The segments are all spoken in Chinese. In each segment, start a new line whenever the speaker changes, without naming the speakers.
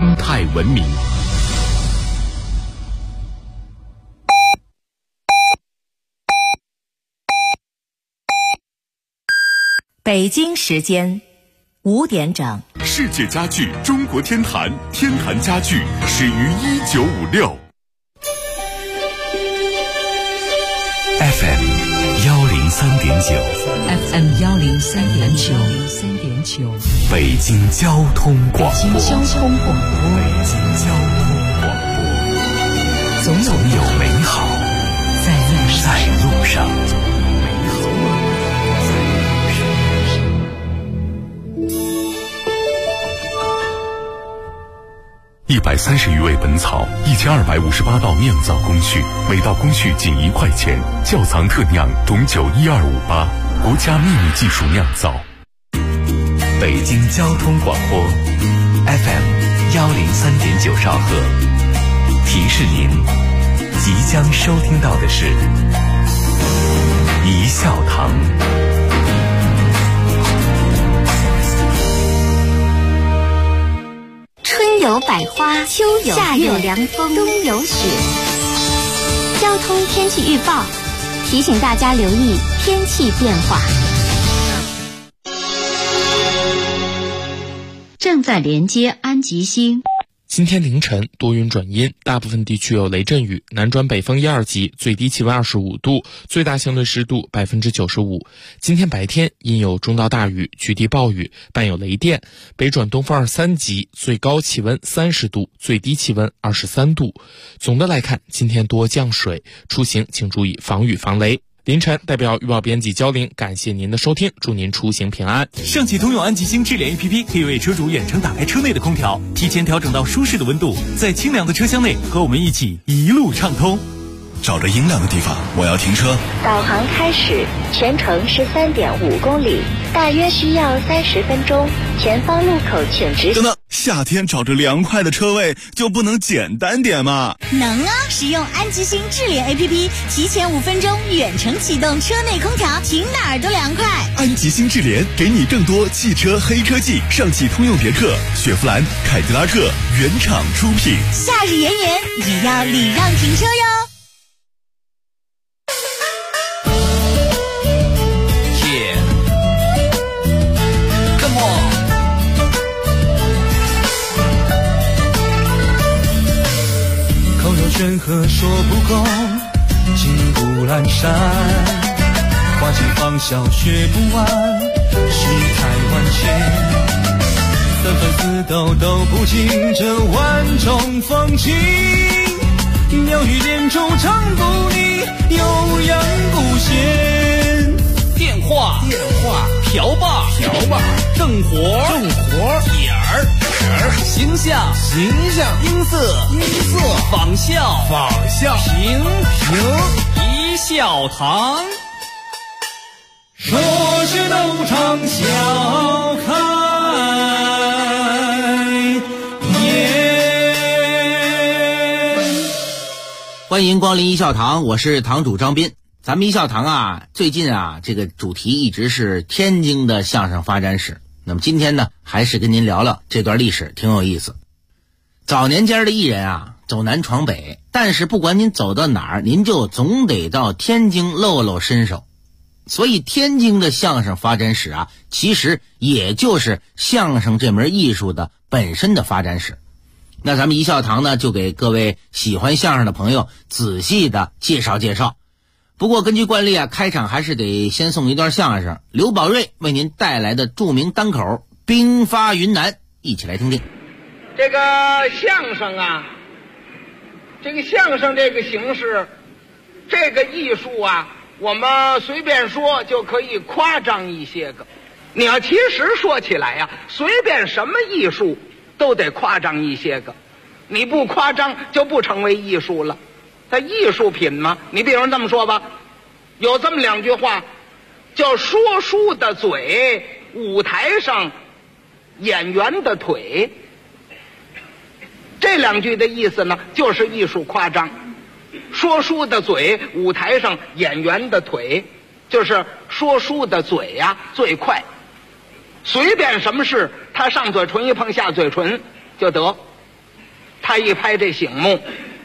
生态文明。
北京时间5点整。
世界家具中国天坛，天坛家具始于1956。FM
103.9，
北京交通广播，总有美好在路上。130余味本草，1258道酿造工序，每道工序仅1块钱。窖藏特酿董酒12588，国家秘密技术酿造。
北京交通广播 FM 103.9兆赫，提示您即将收听到的是一笑堂。
春有百花，秋有夏有凉风，冬有雪。交通天气预报提醒大家留意天气变化。
正在连接安吉星。
今天凌晨多云转阴，大部分地区有雷阵雨，南转北风1、2级，最低气温25度，最大相对湿度95%。今天白天阴有中到大雨，局地暴雨，伴有雷电，北转东风2、3级，最高气温30度，最低气温23度。总的来看，今天多降水，出行请注意防雨防雷。凌晨代表预报编辑焦玲感谢您的收听，祝您出行平安。
上汽通用安吉星智联 APP 可以为车主远程打开车内的空调，提前调整到舒适的温度，在清凉的车厢内和我们一起一路畅通。
找着阴凉的地方，我要停车。
导航开始，全程13.5公里，大约需要30分钟。前方路口请直行。
等等，夏天找着凉快的车位就不能简单点吗？
能啊！使用安吉星智联 APP， 提前5分钟远程启动车内空调，停哪儿都凉快。
安吉星智联给你更多汽车黑科技，上汽通用别克、雪佛兰、凯迪拉克原厂出品。
夏日炎炎，也要礼让停车哟。
山河说不够，金不阑珊，花季芳笑学不完，世态万千，三番四斗都不尽这万种风情，妙语连珠唱不腻，悠扬不闲。
电话瓢把正活点儿形象音色仿效平一笑堂，
说是斗场笑开颜。
欢迎光临一笑堂，我是堂主张斌。咱们一笑堂啊，最近啊，这个主题一直是天津的相声发展史。那么今天呢，还是跟您聊聊这段历史，挺有意思。早年间的艺人啊，走南闯北，但是不管您走到哪儿，您就总得到天津露露身手。所以天津的相声发展史啊，其实也就是相声这门艺术的本身的发展史。那咱们一笑堂呢，就给各位喜欢相声的朋友仔细的介绍介绍。不过根据惯例啊，开场还是得先送一段相声，刘宝瑞为您带来的著名单口《兵发云南》，一起来听听。
这个相声啊，这个相声这个形式，这个艺术啊，我们随便说就可以夸张一些个。你要其实说起来呀，随便什么艺术都得夸张一些个，你不夸张就不成为艺术了。它艺术品嘛，你比如这么说吧，有这么两句话，叫说书的嘴，舞台上演员的腿。这两句的意思呢，就是艺术夸张。说书的嘴，舞台上演员的腿，就是说书的嘴呀最快，随便什么事他上嘴唇一碰下嘴唇就得， 他一拍这醒目，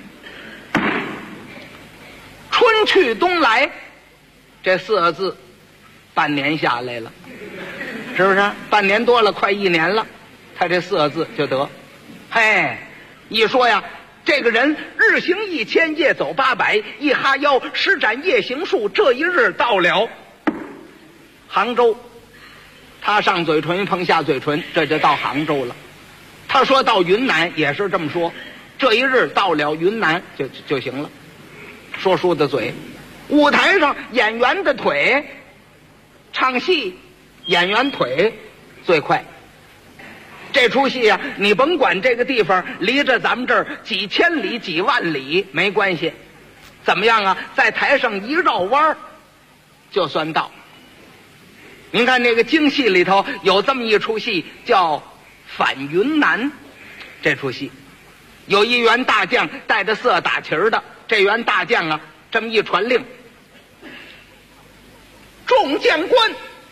春去冬来，这4个字半年下来了，是不是？半年多了，快1年了，他这4个字就得。嘿，一说呀，这个人日行1000，夜走800，一哈腰，施展夜行术，这一日到了杭州。他上嘴唇碰下嘴唇，这就到杭州了。他说到云南也是这么说，这一日到了云南就行了。说书的嘴，舞台上演员的腿，唱戏演员腿最快。这出戏啊，你甭管这个地方离着咱们这儿几千里几万里没关系，怎么样啊，在台上一绕弯就算到。您看那个京戏里头有这么一出戏叫反云南，这出戏有一员大将带着4打旗的，这员大将啊这么一传令，众将官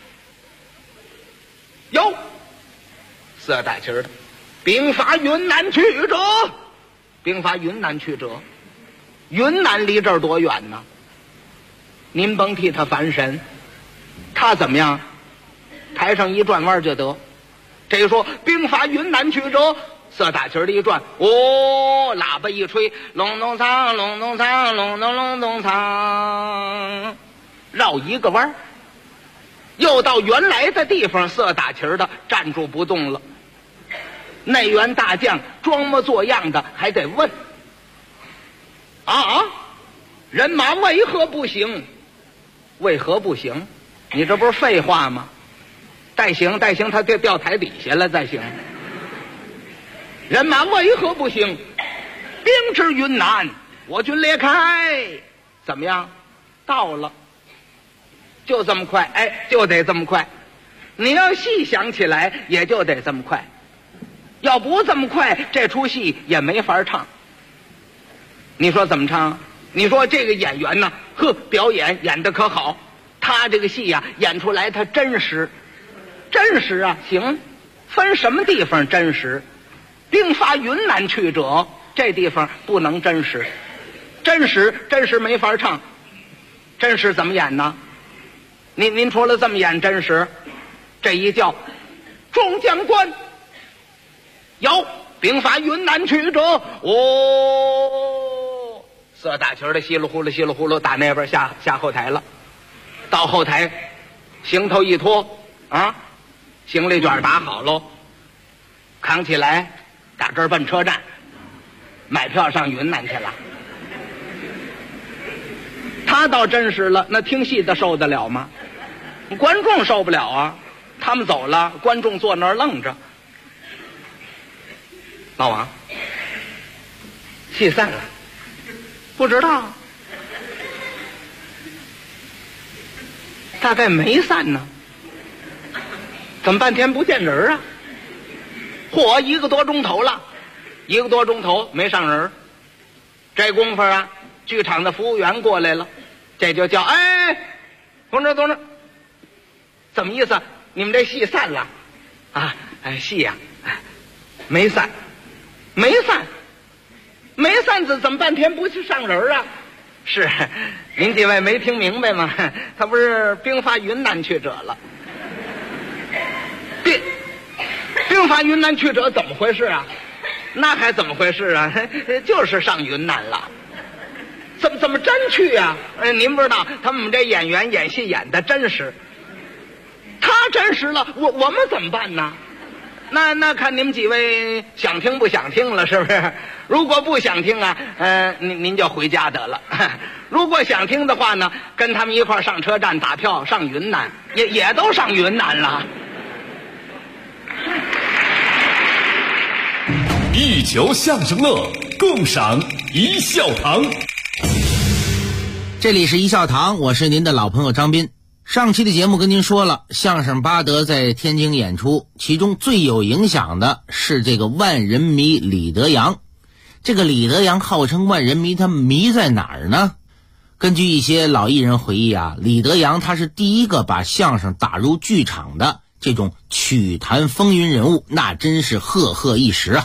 有4打旗的，兵伐云南去者，兵伐云南去者。云南离这儿多远呢？您甭替他烦神，他怎么样？台上一转弯就得。这一说兵伐云南去者，4打旗的一转，哦，喇叭一吹，隆咚锵，隆咚锵，隆咚隆咚锵，绕一个弯，又到原来的地方，4打旗的站住不动了。那员大将装模作样的还得问：啊，人马为何不行？为何不行？你这不是废话吗？再行，他就掉台底下了，再行。人马为何不行？兵至云南，我军列开，怎么样？到了，就这么快，哎，就得这么快。你要细想起来，也就得这么快。要不这么快，这出戏也没法唱。你说怎么唱？你说这个演员呢，表演演得可好，他这个戏呀，演出来他真实。真实啊，行，分什么地方真实？兵伐云南去者，这地方不能真实，真实没法唱。真实怎么演呢？您除了这么演真实，这一叫众将官有兵伐云南去者，哦，4打旗的稀里呼噜打那边下后台了。到后台行头一脱啊，行李卷打好喽，扛起来，打这儿奔车站，买票上云南去了。他倒真实了，那听戏的受得了吗？观众受不了啊！他们走了，观众坐那儿愣着。老王，戏散了，不知道，大概没散呢。怎么半天不见人啊？嚯，1个多钟头了，1个多钟头没上人。这功夫啊，剧场的服务员过来了，这就叫哎，同志，怎么意思？你们这戏散了啊？哎，戏呀，没散，怎么半天不去上人啊？是，您几位没听明白吗？他不是兵伐云南去者了。兵伐云南去者怎么回事啊？那还怎么回事啊？就是上云南了。怎么真去啊？您不知道，他们这演员演戏演的真实。他真实了，我们怎么办呢？那看你们几位想听不想听了，是不是？如果不想听啊，您就回家得了。如果想听的话呢，跟他们一块上车站打票上云南，也都上云南了。
一球相声乐，共赏一笑堂。
这里是一笑堂，我是您的老朋友张斌。上期的节目跟您说了，相声巴德在天津演出，其中最有影响的是这个万人迷李德阳。这个李德阳号称万人迷，他迷在哪儿呢？根据一些老艺人回忆啊，李德阳他是第一个把相声打入剧场的这种曲坛风云人物，那真是赫赫一时啊。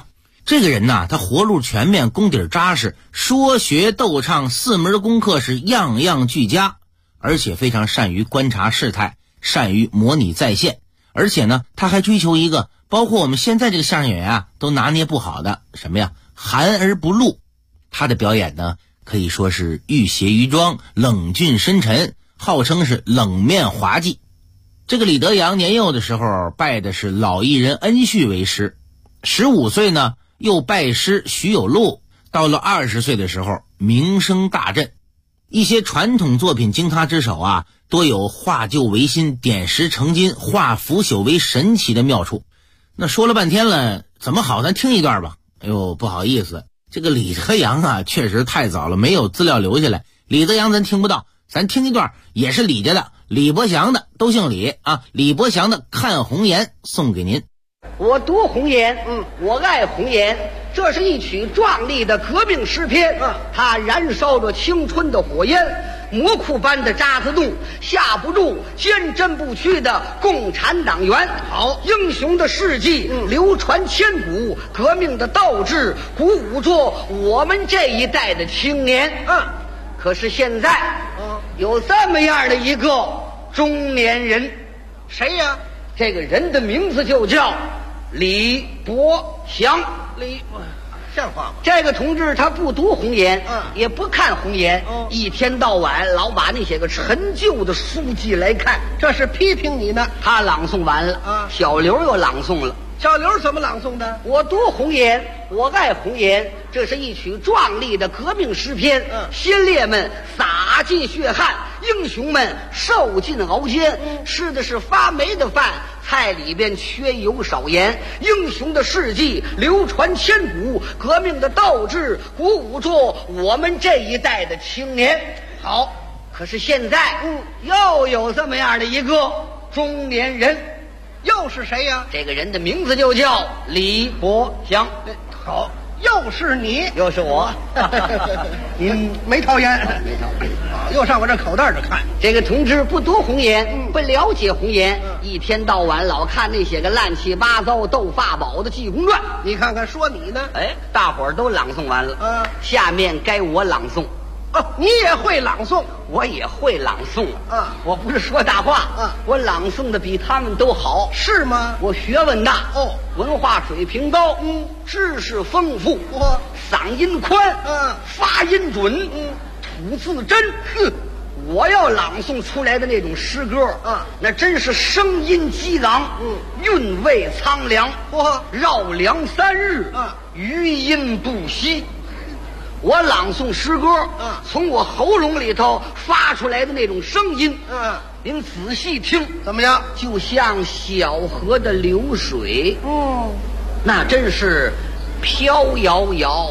这个人呐，他活路全面，功底扎实，说学逗唱4门功课是样样俱佳，而且非常善于观察事态，善于模拟再现。而且呢，他还追求一个包括我们现在这个相声演员啊都拿捏不好的什么呀，含而不露。他的表演呢，可以说是欲邪于庄，冷峻深沉，号称是冷面滑稽。这个李德阳年幼的时候拜的是老艺人恩绪为师，15岁呢又拜师徐有禄，到了20岁的时候名声大振。一些传统作品经他之手啊，多有化旧为新，点石成金，化腐朽为神奇的妙处。那说了半天了，怎么好，咱听一段吧。哎呦，不好意思，这个李德阳啊确实太早了，没有资料留下来，李德阳咱听不到，咱听一段也是李家的，李伯祥的，都姓李啊，李伯祥的《看红颜》送给您。
我读红颜，我爱红颜，这是一曲壮丽的革命诗篇，它燃烧着青春的火焰，魔窟般的渣滓洞，吓不住坚贞不屈的共产党员。好，英雄的事迹流传千古，革命的斗志鼓舞着我们这一代的青年。可是现在，有这么样的一个中年人，谁呀？这个人的名字就叫李伯祥。像话吗？这个同志他不读红颜，也不看红颜，一天到晚老把那些个陈旧的书籍来看，这是批评你呢。他朗诵完了，小刘又朗诵了。小刘怎么朗诵的？我读红颜，我爱红颜，这是一曲壮丽的革命诗篇。先烈们洒尽血汗，英雄们受尽熬煎，吃的是发霉的饭，菜里边缺油少盐。英雄的事迹流传千古，革命的斗志鼓舞着我们这一代的青年。好，可是现在又有这么样的一个中年人。又是谁呀？这个人的名字就叫李伯祥。好，又是你，又是我。您没抽烟？没抽。又上我这口袋这看。这个同志不读红颜，不了解红颜，一天到晚老看那些个乱七八糟斗法宝的济公传。你看看，说你呢？哎，大伙儿都朗诵完了，下面该我朗诵。你也会朗诵？我也会朗诵我不是说大话我朗诵的比他们都好。是吗？我学问大文化水平高知识丰富嗓音宽发音准吐字真我要朗诵出来的那种诗歌那真是声音激昂韵味苍凉绕梁3日余音不息。我朗诵诗歌从我喉咙里头发出来的那种声音您仔细听，怎么样？就像小河的流水那真是飘摇摇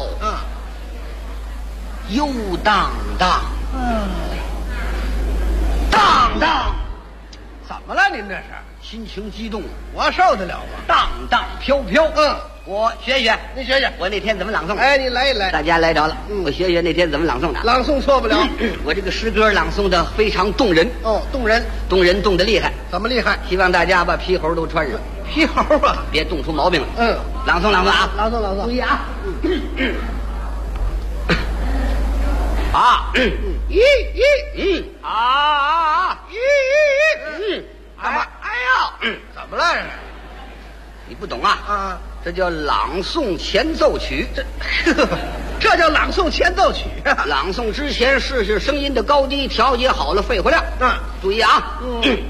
悠荡荡荡荡。怎么了您这是？心情激动，我受得了吗？荡荡飘飘我学学，你学学，我那天怎么朗诵？哎，你来一来，大家来着了。我学学那天怎么朗诵的。朗诵错不了。我这个诗歌朗诵的非常动人。动人，动人，动得厉害。怎么厉害？希望大家把皮猴都穿上。皮猴啊，别冻出毛病来。朗诵朗诵啊，朗诵朗诵，注意啊。干嘛？哎呀，怎么了？你不懂啊？这叫朗诵前奏曲。这叫朗诵前奏曲朗诵之前试试声音的高低，调节好了肺活量。注意啊。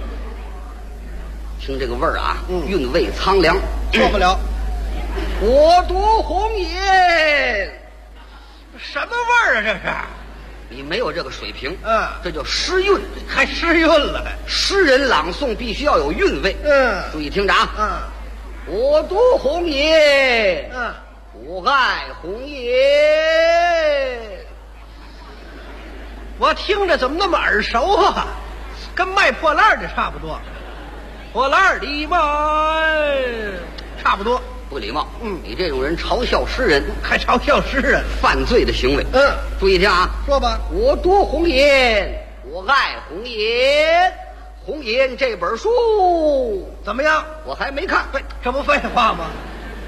听这个味儿啊，韵味苍凉，错不了。我读红颜，什么味儿啊？这是。你没有这个水平，这叫诗韵，还诗韵了。诗人朗诵必须要有韵味。注意听着啊。我读红颜，我爱红颜。我听着怎么那么耳熟啊？跟卖破烂的差不多。破烂的卖，差不多。不礼貌。你这种人嘲笑诗人，还嘲笑诗人，犯罪的行为。注意听啊，说吧。我读红颜，我爱红颜。红颜这本书怎么样？我还没看。这不废话吗？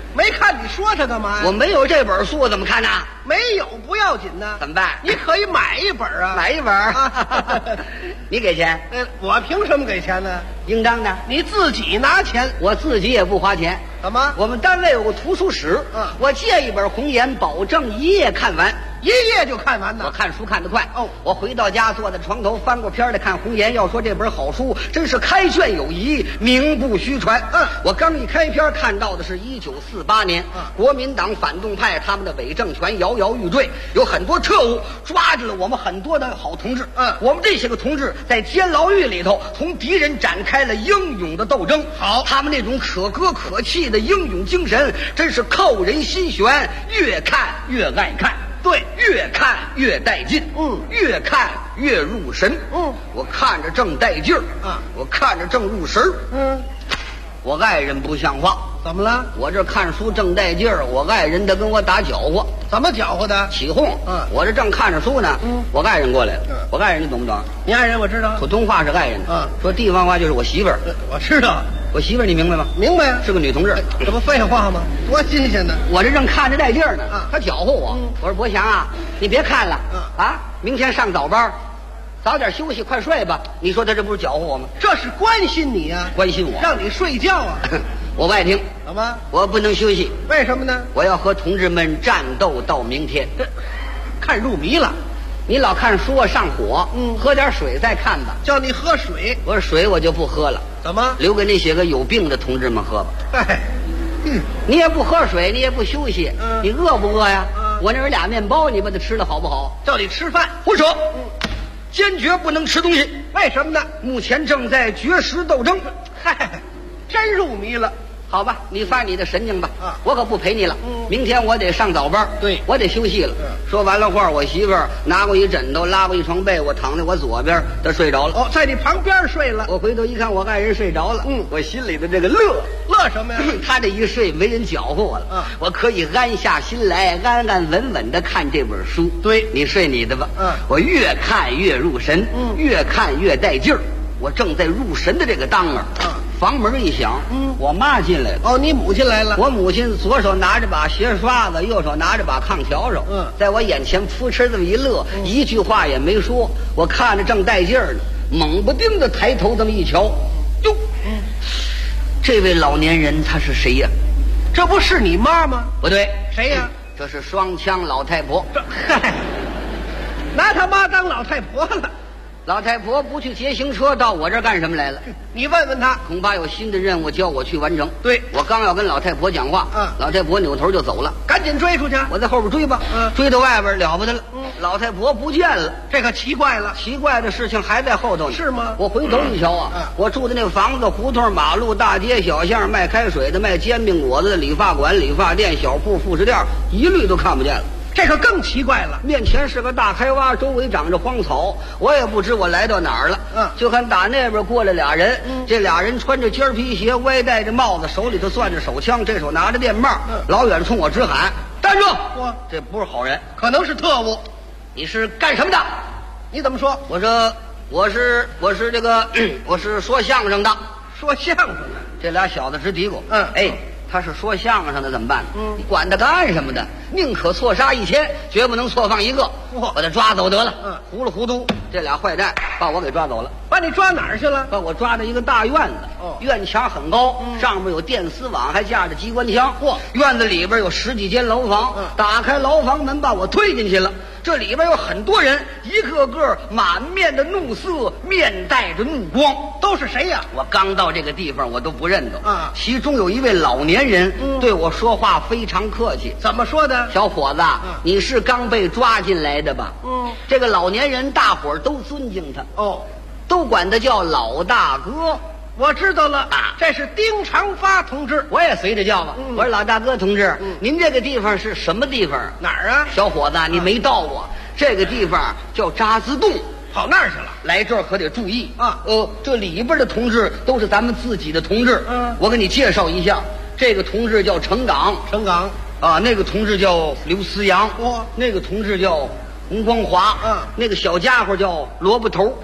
没看你说它干嘛呀？
我没有这本书，我怎么看呢？
没有不要紧呢，
怎么办？
你可以买一本啊，
买一本你给钱？
我凭什么给钱呢？
应当的，
你自己拿钱，
我自己也不花钱。
怎么？
我们单位有个图书室，我借一本《红岩》，保证一夜看完。
一夜就看完呢？
我看书看得快哦。我回到家，坐在床头翻过篇来看《红岩》。要说这本好书，真是开卷有益，名不虚传。我刚一开篇看到的是1948年，国民党反动派他们的伪政权摇摇欲坠，有很多特务抓住了我们很多的好同志。我们这些个同志在监牢狱里头同敌人展开了英勇的斗争。好，他们那种可歌可泣的英勇精神，真是扣人心弦，越看越爱看。对，越看越带劲，越看越入神，我看着正带劲儿，我看着正入神儿，我爱人不像话，
怎么了？
我这看书正带劲儿，我爱人他跟我打搅和，
怎么搅和的？
起哄，我这正看着书呢，我爱人过来了，我爱人你懂不懂？
你爱人我知道，
普通话是爱人，说地方话就是我媳妇儿，
我知道。
我媳妇儿你明白吗？
明白呀，
是个女同志，
这不废话吗？多新鲜呢！
我这正看着带劲儿呢，她搅和我。我说伯祥啊，你别看了，明天上早班，早点休息，快睡吧。你说他这不是搅和我吗？
这是关心你啊，
关心我，
让你睡觉啊。
我不爱听，
怎么？
我不能休息，
为什么呢？
我要和同志们战斗到明天。
看入迷了。
你老看书啊上火，喝点水再看吧。
叫你喝水，
我说水我就不喝了。
怎么？
留给那些个有病的同志们喝吧。你也不喝水，你也不休息，你饿不饿呀？我那有俩面包，你把它吃了好不好？
叫你吃饭，
胡扯！坚决不能吃东西。
为什么呢？
目前正在绝食斗争。
嗨，真入迷了。
好吧，你发你的神经吧，我可不陪你了。明天我得上早班，
对，
我得休息了。说完了话，我媳妇儿拿过一枕头，拉过一床被，我躺在我左边，她睡着了。
哦，在你旁边睡了。
我回头一看，我爱人睡着了。我心里的这个乐
什么呀？
他这一睡，没人搅和我了。我可以安下心来，安安稳稳的看这本书。
对，
你睡你的吧。我越看越入神，越看越带劲儿。我正在入神的这个当儿，房门一响，我妈进来了。
哦，你母亲来了。
我母亲左手拿着把鞋刷子，右手拿着把炕笤帚，在我眼前扑哧这么一乐，一句话也没说。我看着正带劲儿呢，猛不丁的抬头这么一瞧，哟，这位老年人他是谁呀？
这不是你妈吗？
不对，
谁呀？
这是双枪老太婆。
嗨，拿他妈当老太婆了。
老太婆不去捷行车，到我这儿干什么来了？
你问问他，
恐怕有新的任务叫我去完成。
对，
我刚要跟老太婆讲话，老太婆扭头就走了，
赶紧追出去。
我在后边追吧，追到外边了不得了，老太婆不见了，
这可奇怪了。
奇怪的事情还在后头呢。
是吗？
我回头一瞧啊，我住的那个房子、胡同、马路、大街小巷，卖开水的、卖煎饼果子的、理发馆、理发店、小铺、副食店，一律都看不见了。
这可更奇怪了，
面前是个大开洼，周围长着荒草，我也不知我来到哪儿了。就看打那边过来俩人，这俩人穿着尖皮鞋，歪戴着帽子，手里头攥着手枪，这手拿着电棒，老远冲我直喊：“站住！”这不是好人，
可能是特务。
你是干什么的？
你怎么说？
我说我是这个我是说相声的。
说相声的？
这俩小子直嘀咕。他是说相声的怎么办？你管他干什么的？宁可错杀1000，绝不能错放一个。把他抓走得了。糊里糊涂，这俩坏蛋把我给抓走了。
把你抓哪儿去了？
把我抓到一个大院子。院墙很高，上面有电丝网，还架着机关枪。院子里边有10几间牢房。打开牢房门，把我推进去了。这里边有很多人，一个个满面的怒色，面带着怒光。
都是谁呀？
我刚到这个地方，我都不认得。其中有一位老年人，对我说话非常客气。
怎么说的？
小伙子，你是刚被抓进来的吧？这个老年人，大伙儿都尊敬他。都管他叫老大哥。
我知道了，这是丁长发同志，
我也随着叫吧。我说老大哥同志，您这个地方是什么地方？
哪儿啊？
小伙子，你没到过，这个地方叫渣滓洞，
跑那儿去了。
来这儿可得注意啊！这里边的同志都是咱们自己的同志。我给你介绍一下，这个同志叫程岗，那个同志叫刘思阳，那个同志叫洪光华，那个小家伙叫萝卜头。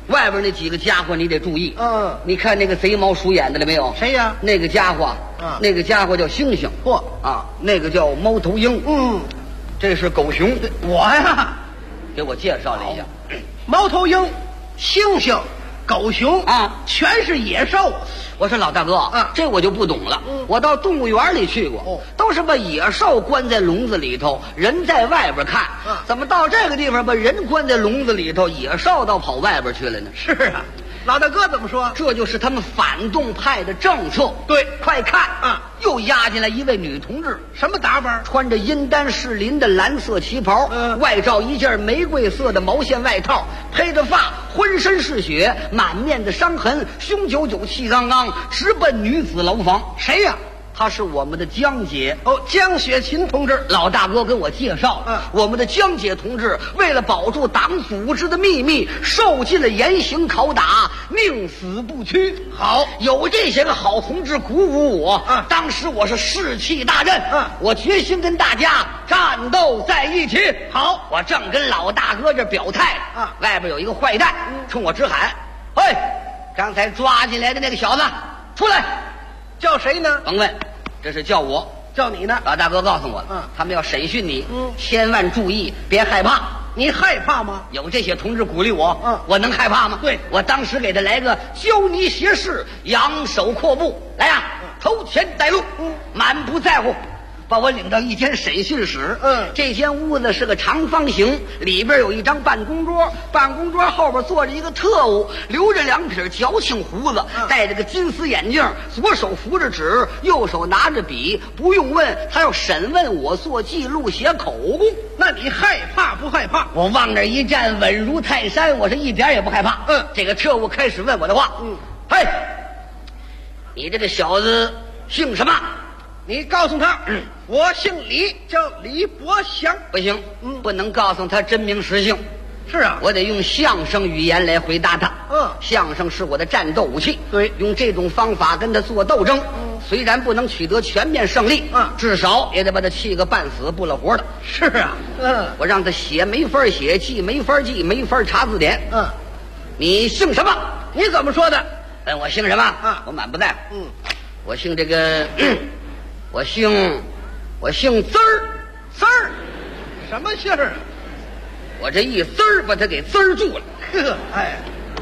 外边那几个家伙你得注意。你看那个贼毛鼠眼的了没有？
谁呀？
那个家伙，那个家伙叫猩猩。
嚯
啊，那个叫猫头鹰。这是狗熊。
我呀，
给我介绍了一下，
猫头鹰、猩猩、狗熊
啊，
全是野兽。
我说老大哥，这我就不懂了。我到动物园里去过，都是把野兽关在笼子里头，人在外边看。怎么到这个地方把人关在笼子里头，野兽倒跑外边去了呢？
是啊，老大哥怎么说？
这就是他们反动派的政策。
对，
快看啊，又押进来一位女同志，
什么打扮？
穿着阴丹士林的蓝色旗袍，外罩一件玫瑰色的毛线外套，披着发，浑身是血，满面的伤痕，胸赳赳气昂昂，直奔女子牢房。
谁呀？
她是我们的江姐。
江雪琴同志。
老大哥给我介绍，我们的江姐同志为了保住党组织的秘密，受尽了严刑拷打，宁死不屈。
好，
有这些个好同志鼓舞我，当时我是士气大振，我决心跟大家战斗在一起。
好，
我正跟老大哥这表态外边有一个坏蛋冲我直喊：“嘿，刚才抓进来的那个小子，出来！”
叫谁呢？
甭问，这是叫我。
叫你呢？
老大哥告诉我，他们要审讯你，千万注意，别害怕。
你害怕吗？
有这些同志鼓励我，我能害怕吗？
对，
我当时给他来个教你斜视，仰手阔步，来呀，头前带路，满不在乎。把我领到一间审讯室，这间屋子是个长方形，里边有一张办公桌，办公桌后边坐着一个特务，留着两撇矫情胡子，戴着个金丝眼镜，左手扶着纸，右手拿着笔，不用问，他要审问我，做记录写口供。
那你害怕不害怕？
我往那一站，稳如泰山，我是一点也不害怕。这个特务开始问我的话，嘿，你这个小子姓什么？
你告诉他，我姓李，叫李伯祥。
不行，不能告诉他真名实姓。
是啊，
我得用相声语言来回答他。相声是我的战斗武器。
对，
用这种方法跟他做斗争，虽然不能取得全面胜利，至少也得把他气个半死不了活的。
是啊，
我让他写没法写，记没法记，没法查字典。你姓什么？
你怎么说的？
问我姓什么？我满不在乎。我姓这个。我姓滋儿，
滋儿，什么姓儿？
我这一滋儿把他给滋儿住了。
哎，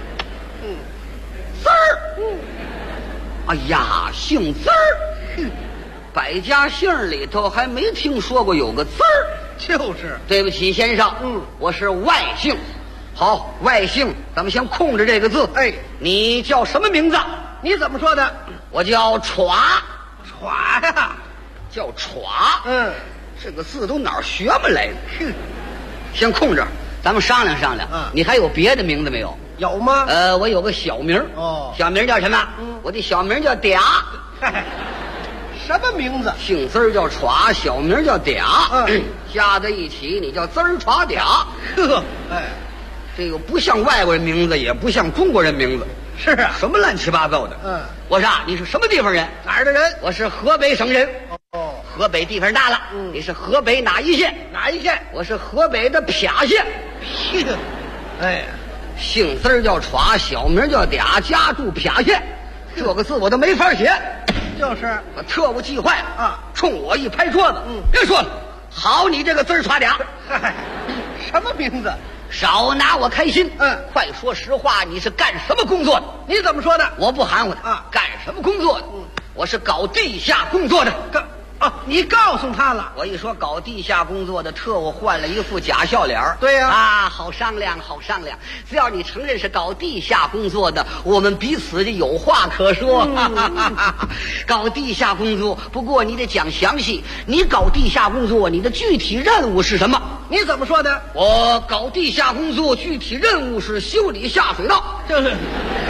滋儿，哎呀，姓滋儿，百家姓里头还没听说过有个滋儿。
就是，
对不起先生，我是外姓。好，外姓，咱们先空着这个字。
哎，
你叫什么名字？
你怎么说的？
我叫歘。
歘呀，
叫歘。这个字都哪儿学不来的？先空着，咱们商量商量。你还有别的名字没有？
有吗？
我有个小名。小名叫什么？我的小名叫嗲。
什么名字？
姓滋儿叫歘，小名叫嗲。加在一起，你叫滋儿歘嗲。
哎，
这个不像外国人名字，也不像中国人名字。
是啊，
什么乱七八糟的。我说你是什么地方人？
哪儿的人？
我是河北省人。河北地方大了。你是河北哪一县？
哪一县？
我是河北的撇县。
哎，
姓滋儿叫歘，小名叫嗲，家住撇县。这个字我都没法写。
就是
把特务气坏了冲我一拍桌子。别说了，好你这个滋儿歘嗲。
什么名字？
少拿我开心。快说实话，你是干什么工作的？
你怎么说的？
我不含糊他。干什么工作的？我是搞地下工作的。
你告诉他了。
我一说搞地下工作的，特务换了一副假笑脸。
对呀，
好商量，好商量。只要你承认是搞地下工作的，我们彼此就有话可说。搞地下工作，不过你得讲详细。你搞地下工作，你的具体任务是什么？
你怎么说的？
我搞地下工作，具体任务是修理下水道。
就是，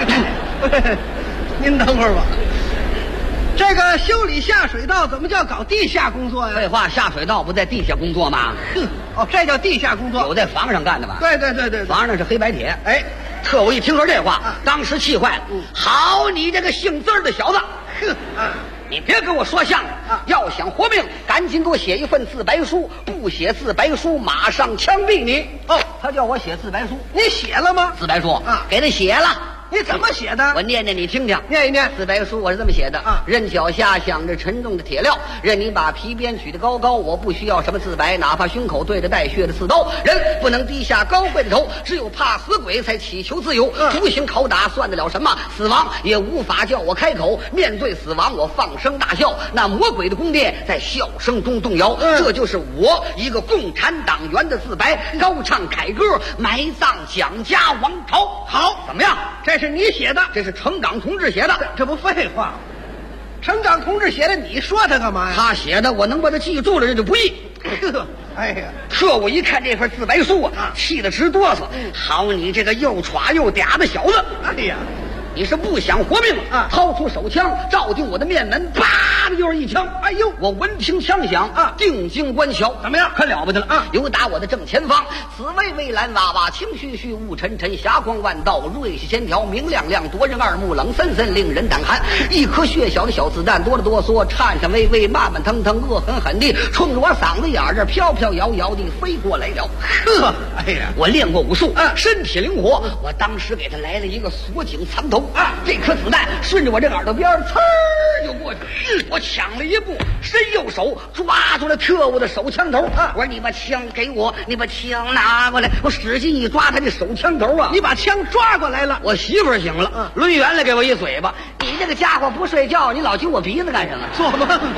您等会儿吧。这个修理下水道怎么叫搞地下工作呀？
废话，下水道不在地下工作吗？
这叫地下工作。
有在房上干的吧？
对，
房上是黑白铁。哎，特务一听说这话，当时气坏了。好你这个姓滋儿的小子，
你别跟我说相声啊！要想活命，赶紧给我写一份自白书，不写自白书，马上枪毙你！哦，他叫我写自白书，
你写了吗？
自白书
啊，
给他写了。
你怎么写的？
我念念你听听，
念一念。
自白书我是这么写的
啊：
任脚下镶着沉重的铁镣，任你把皮鞭举得高高，我不需要什么自白，哪怕胸口对着带血的刺刀，人不能低下高贵的头，只有怕死鬼才祈求自由。独行拷打算得了什么？死亡也无法叫我开口。面对死亡，我放声大笑，那魔鬼的宫殿在笑声中动摇。这就是我一个共产党员的自白，高唱凯歌，埋葬蒋家王朝。好，怎么样？
这是你写的，
这是程长同志写的，
这不废话吗？程长同志写的，你说他干嘛呀？
他写的，我能把他记住了，这就不易。
哎呀，
特务一看这份自白书啊，气得直哆嗦。好你这个又耍又嗲的小子！
哎呀，
你是不想活命啊？掏出手枪照定我的面门，啪的又是一枪。哎呦，我闻听枪响啊，定睛观瞧，怎么样？可了不得了啊！有打我的正前方，紫薇薇蓝娃娃，青絮絮，雾沉沉，霞光万道，瑞气线条，明亮亮，夺人耳目，冷森森，令人胆寒。一颗血小的小子弹，哆了哆嗦，颤颤巍巍，慢慢腾腾，恶狠狠地冲着我嗓子眼儿这飘飘摇摇地飞过来了。呵，
哎呀，
我练过武术啊，身体灵活，我当时给他来了一个锁颈藏头啊，这颗子弹顺着我这耳朵边呲儿就过去。我抢了一步，伸右手抓住了特务的手枪头啊！我说你把枪给我，你把枪拿过来。我使劲一抓他这手枪头啊，
你把枪抓过来了。
我媳妇儿醒了，抡圆了给我一嘴巴。你这个家伙不睡觉，你老揪我鼻子干什么？
做梦啊！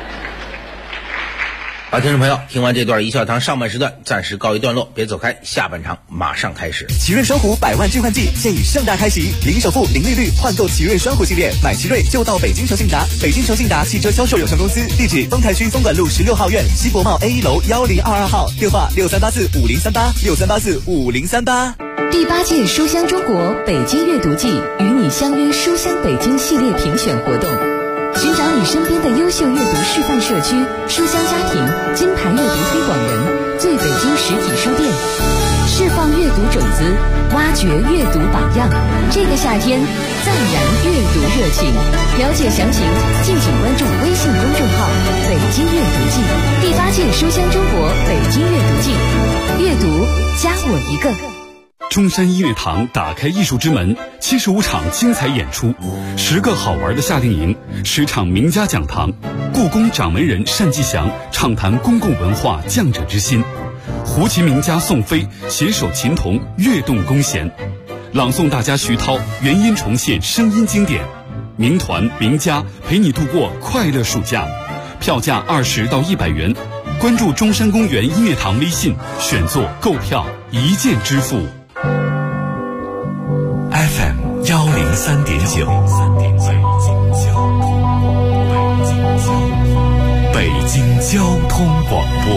好，听众朋友，听完这段一笑堂上半时段暂时告一段落，别走开，下半场马上开始。
奇瑞双虎100万置换季现已盛大开启，零首付、零利率换购奇瑞双虎系列，买奇瑞就到北京诚信达。北京诚信达汽车销售有限公司，地址丰台区丰管路16号院西国贸 A1 楼1022号，电话63845038，63845038。
第8届书香中国北京阅读季与你相约书香北京系列评选活动，寻找你身边的优秀阅读示范社区、书香家庭、金牌阅读推广人、最北京实体书店，释放阅读种子，挖掘阅读榜样。这个夏天，赞燃阅读热情。了解详情，敬请关注微信公众号“北京阅读季”。第8届书香中国北京阅读季，阅读加我一个。
中山音乐堂打开艺术之门，75场精彩演出，10个好玩的夏令营，10场名家讲堂，故宫掌门人单霁翔畅谈公共文化匠者之心，胡琴名家宋飞携手琴童跃动弓弦，朗诵大家徐涛原音重现声音经典，名团名家陪你度过快乐暑假，票价20到100元，关注中山公园音乐堂微信，选座购票一键支付。
FM 103.9，北京交通广播，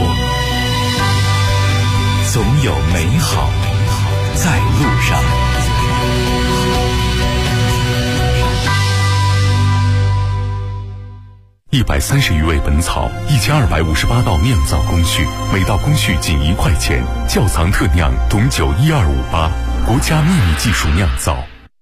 总有美好在路上。
130余味本草，1258道酿造工序，每道工序仅1块钱。窖藏特酿董酒12588，国家秘密技术酿造。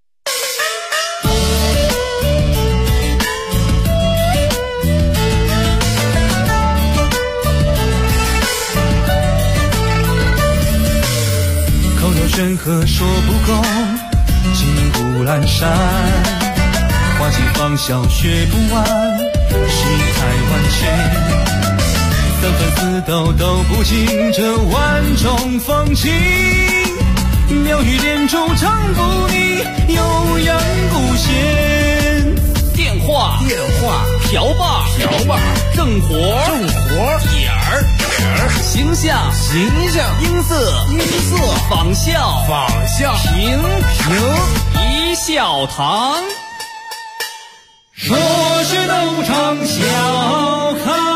口有山河说不够，金谷阑珊，花季芳笑学不完，世态万千。三分四斗斗不尽这万种风情，妙语连珠唱不腻，悠扬古弦。
电话瓢把正活点儿形象音色仿效评一笑堂，
说是斗场笑开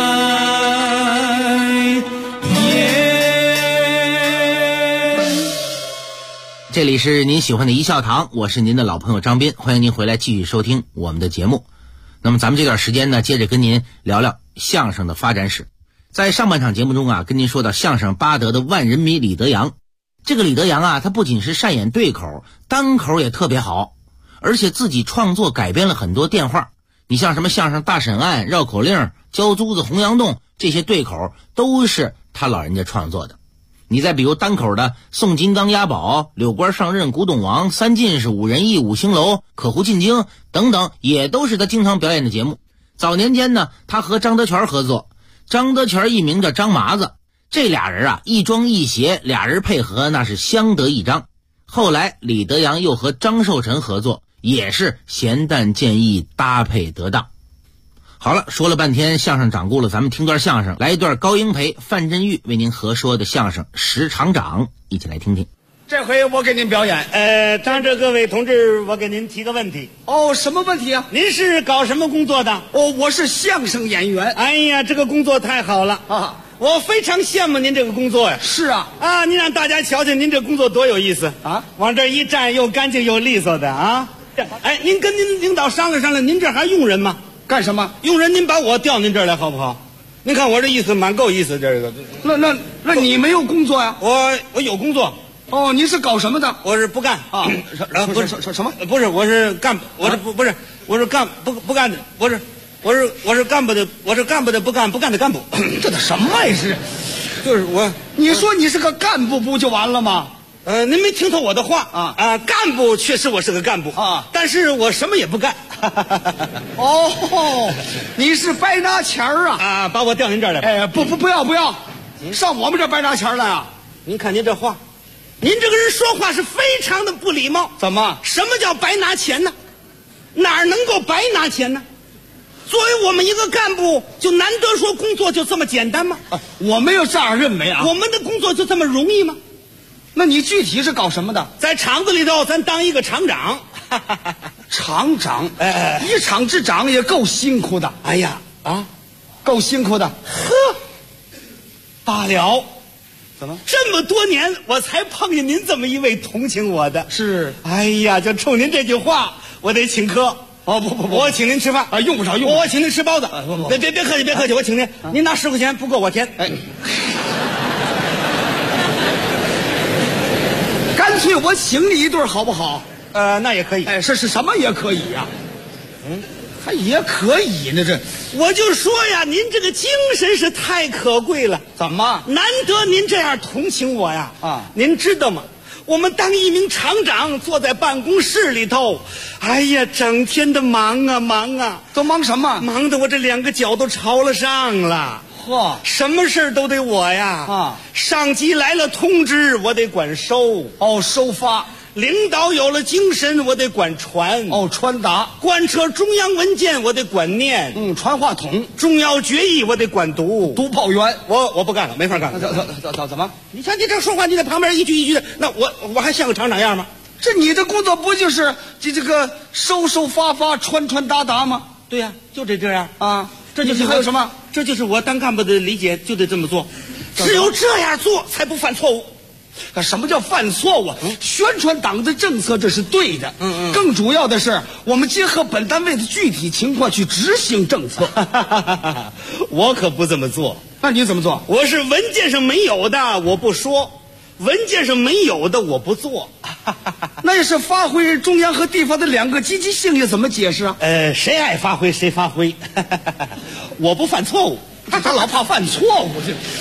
这里是您喜欢的一笑堂，我是您的老朋友张斌，欢迎您回来继续收听我们的节目。那么咱们这段时间呢，接着跟您聊聊相声的发展史。在上半场节目中啊，跟您说到相声巴德的万人迷李德阳。这个李德阳啊，他不仅是善演对口，单口也特别好，而且自己创作改编了很多电话， 你像什么相声大审案、绕口令、焦珠子、洪阳洞这些对口，都是他老人家创作的。你再比如单口的宋金刚押宝、柳官上任、古董王、三进士、五仁义、五星楼、可户进京等等，也都是他经常表演的节目。早年间呢，他和张德全合作，张德全艺名叫张麻子，这俩人啊一庄一谐，俩人配合那是相得益彰。后来李德阳又和张寿臣合作，也是咸淡见益，搭配得当。好了，说了半天相声掌故了，咱们听段相声，来一段高英培、范振钰为您合说的相声《石厂长》，一起来听听。
这回我给您表演。当着各位同志，我给您提个问题。
哦，什么问题啊？
您是搞什么工作的？
哦，我是相声演员。
哎呀，这个工作太好了啊！我非常羡慕您这个工作呀。
是啊，
啊，您让大家瞧瞧您这工作多有意思啊！往这一站，又干净又利索的啊！哎，您跟您领导商量商量，您这还用人吗？
干什么？
用人，您把我调您这儿来好不好？您看我这意思蛮够意思，这个。
那你没有工作呀？
我有工作。
哦，你是搞什么的？
我是不干啊！
不是什么？
不是，我是干，我是不是，我是干不干的，不是，我是干部的，我是干部的不干的干部。
这都什么呀？是，
就是我。
你说你是个干部不就完了吗？
您没听透我的话啊！干部确实我是个干部啊，但是我什么也不干。
哦，你是白拿钱啊！
把我调您这儿来。
哎，不要，上我们这儿白拿钱来啊！
您看您这话，您这个人说话是非常的不礼貌。
怎么？
什么叫白拿钱呢？哪儿能够白拿钱呢？作为我们一个干部，就难得说工作就这么简单吗？
我没有这样认为啊。
我们的工作就这么容易吗？
那你具体是搞什么的？
在厂子里头，咱当一个厂长。
厂长，一厂之长也够辛苦的。
哎呀，
够辛苦的。
呵，罢了。
怎么？
这么多年，我才碰见您这么一位同情我的。
是。
哎呀，就冲您这句话，我得请客。
哦，不，
我请您吃饭
啊，用不着。
我请您吃包子。别客气，我请您。您拿10块钱不够我添。
干脆我请你一顿好不好？
那也可以。
哎，是什么也可以呀？还也可以呢。这
我就说呀，您这个精神是太可贵了。
怎么？
难得您这样同情我呀！您知道吗？我们当一名厂长，坐在办公室里头，哎呀，整天的忙啊！
都忙什么？
忙得我这2个脚都朝了上了。
嚯，
什么事都得我呀！上级来了通知，我得管收。
收发。
领导有了精神，我得管传。
传达。
贯彻中央文件，我得管念。
传话筒。
重要决议，我得管读。
读报员。
我不干了，没法干了。
怎么？
你像你这说话，你在旁边一句一句的，那我还像个厂长样吗？
这你的工作不就是这个收发传达吗？
对呀，就得这样
啊。
这就是
还有什么？
这就是我当干部的理解，就得这么做。只有这样做，才不犯错误。
什么叫犯错误？宣传党的政策，这是对的。更主要的是，我们结合本单位的具体情况去执行政策。
我可不这么做。
那你怎么做？
我是文件上没有的，我不说；文件上没有的，我不做。
那也是发挥中央和地方的2个积极性，又怎么解释啊？
谁爱发挥谁发挥。我不犯错误，
他老怕犯错误。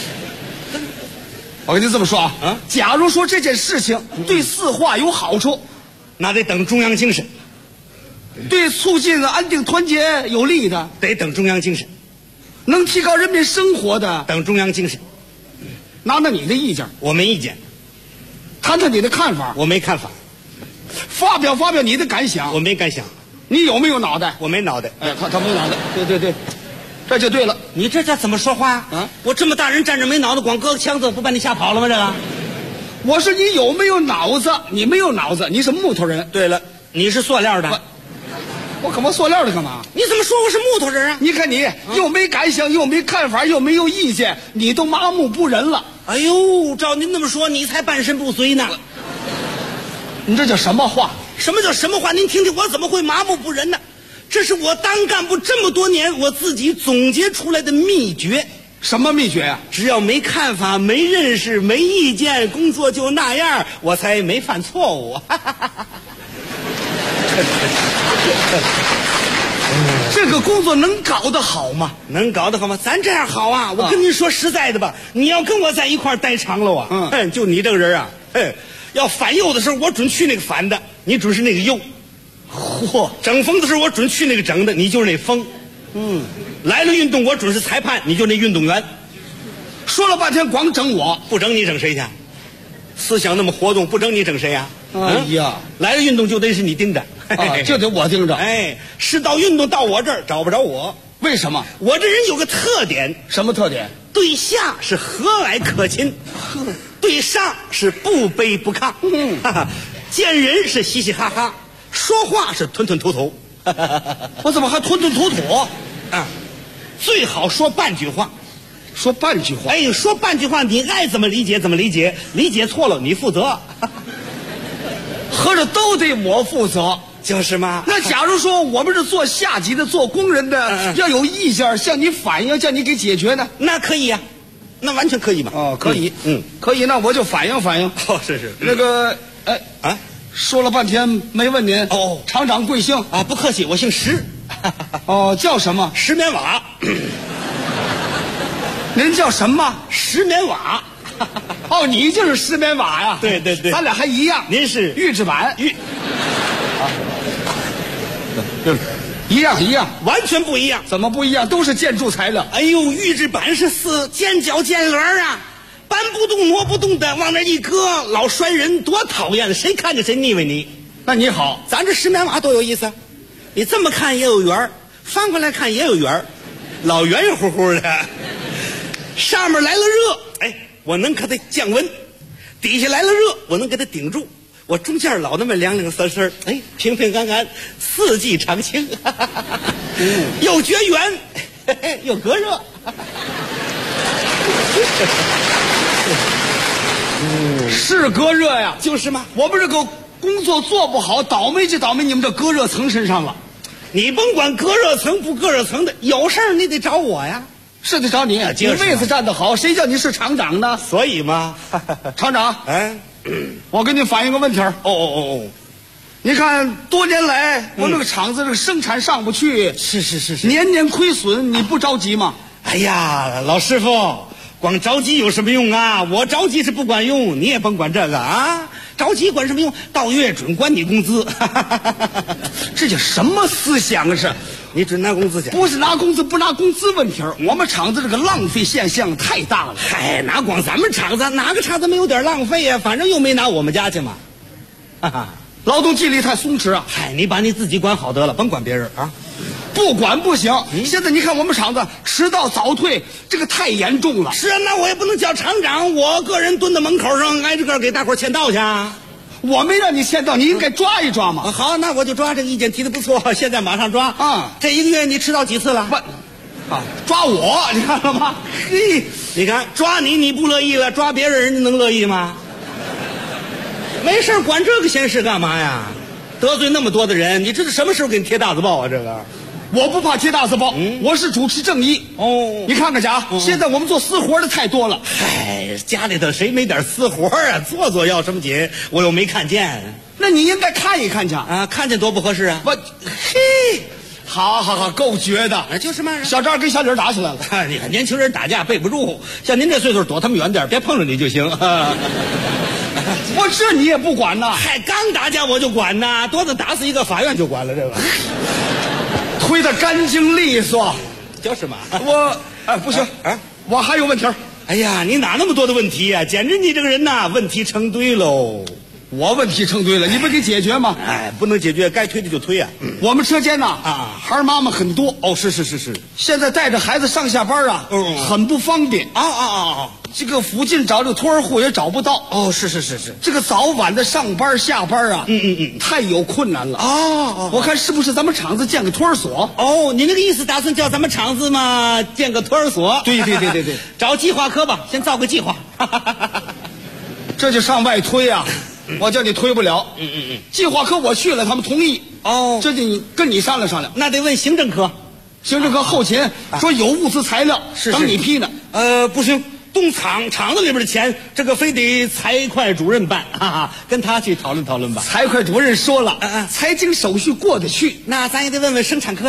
我跟你这么说啊，假如说这件事情对4化有好处，
那得等中央精神；
对促进安定团结有利的，
得等中央精神；
能提高人民生活的，
等中央精神。
拿你的意见。
我没意见。
谈谈你的看法。
我没看法。
发表你的感想。
我没感想。
你有没有脑袋？
我没脑袋。
他没脑袋。对，这就对了。
你这叫怎么说话呀？我这么大人站着没脑子，光搁个枪子，不把你吓跑了吗？这个，
我说你有没有脑子？你没有脑子，你是木头人。
对了，你是塑料的。
我干嘛塑料的干嘛？
你怎么说我是木头人啊？
你看你又没感想，又没看法，又没有意见，你都麻木不仁了。
哎呦，照您这么说，你才半身不遂呢。
你这叫什么话？
什么叫什么话？您听听，我怎么会麻木不仁呢？这是我当干部这么多年我自己总结出来的秘诀。
什么秘诀呀？
只要没看法、没认识、没意见，工作就那样，我才没犯错误。 这个工作能搞得好吗？
能搞得好吗？咱这样好啊！我跟您说实在的吧，你要跟我在一块儿待长了啊，就你这个人啊，要反右的时候我准去那个反的，你准是那个右。嚯！整风的时候我准去那个整的，你就是那风。来了运动我准是裁判，你就那运动员。
说了半天光整我，
不整你整谁去？思想那么活动，不整你整谁呀？
哎呀，
来了运动就得是你盯着，
就得我盯着。
是到运动到我这儿找不着我，
为什么？
我这人有个特点，
什么特点？
对下是和蔼可亲，对上是不卑不亢。见人是嘻嘻哈哈，说话是吞吞吐吐。
我怎么还吞吞吐吐？
最好说半句话。
说半句话，
说半句话，你爱怎么理解怎么理解，理解错了你负责。
合着都得我负责，
就是嘛。
那假如说我们是做下级的、做工人的，要有意见向你反映，叫你给解决呢？
那可以呀，那完全可以嘛。
可以，可以，那我就反映反映。
是。
那个，说了半天没问您。厂长贵姓
啊？不客气，我姓石。
叫什么？
石棉瓦。
您叫什么？
石棉瓦。
你就是石棉瓦呀？
对，
咱俩还一样。
您是
预制板。一样，
完全不一样。
怎么不一样？都是建筑材料。
预制板是尖角尖棱啊，搬不动挪不动的，往那一搁，老摔人，多讨厌！谁看见谁腻歪你。
那你好，
咱这石棉瓦多有意思，你这么看也有圆，翻过来看也有圆，老圆圆乎乎的。上面来了热，我能给它降温；底下来了热，我能给它顶住。我中间老那么凉凉丝丝，平平安安，四季常青，又绝缘，又隔热。
是隔热呀，
就是嘛。
我们这个工作做不好，倒霉就倒霉你们这隔热层身上了。
你甭管隔热层不隔热层的，有事儿你得找我呀。
是得找你，你位子站得好，谁叫你是厂长呢？
所以嘛，
厂长，我给你反映个问题。你看多年来我这个厂子这个生产上不去，
是，
年年亏损，你不着急吗？
哎呀，老师傅，光着急有什么用啊？我着急是不管用，你也甭管这个啊。着急管什么用？到月准管你工资。
这叫什么思想啊？是
你准拿工资去？
不是拿工资不拿工资问题，我们厂子这个浪费现象太大了。
哪光咱们厂子，哪个厂子没有点浪费呀？反正又没拿我们家去嘛。
劳动纪律太松弛啊！
你把你自己管好得了，甭管别人啊。
不管不行。现在你看我们厂子迟到早退，这个太严重了。
是啊，那我也不能叫厂长，我个人蹲在门口上挨着个给大伙签到去啊。
我没让你签到，你应该抓一抓嘛。
好，那我就抓，这个意见提的不错，现在马上抓。这一个月你迟到几次了？
抓我，你看了吗？
你看抓你不乐意了，抓别人人家能乐意吗？没事管这个闲事干嘛呀？得罪那么多的人，你知道什么时候给你贴大字报啊？这个
我不怕贴大字报，我是主持正义。你看看去啊，现在我们做私活的太多了。
家里头谁没点私活啊？做要什么紧？我又没看见。
那你应该看一看去
啊，看见多不合适啊！
好，够绝的，
就是嘛。
小张跟小李打起来了。
你看年轻人打架背不住，像您这岁数躲他们远点，别碰着你就行。
我这你也不管呐？
刚打架我就管呐，多子打死一个法院就管了这个。
推得干净利索，
就是嘛。
不行我还有问题。
哎呀，你哪那么多的问题啊？简直你这个人呐，问题成堆喽。
我问题成堆了，你不给解决吗？
不能解决，该推的就推啊。
我们车间呐，孩儿妈妈很多。
是。
现在带着孩子上下班啊，很不方便这个附近找这个托儿户也找不到。
是。
这个早晚的上班下班啊，太有困难了。我看是不是咱们厂子建个托儿所？
你那个意思打算叫咱们厂子嘛建个托儿所？
对。
找计划科吧，先造个计划。
这就上外推啊。我叫你推不了。计划科我去了，他们同意。这就跟你商量商量。
那得问行政科，
行政科后勤说有物资材料，等你批呢。
不行，动厂子里边的钱，这个非得财会主任办跟他去讨论吧。
财会主任说了，财经手续过得去，
那咱也得问问生产科呀。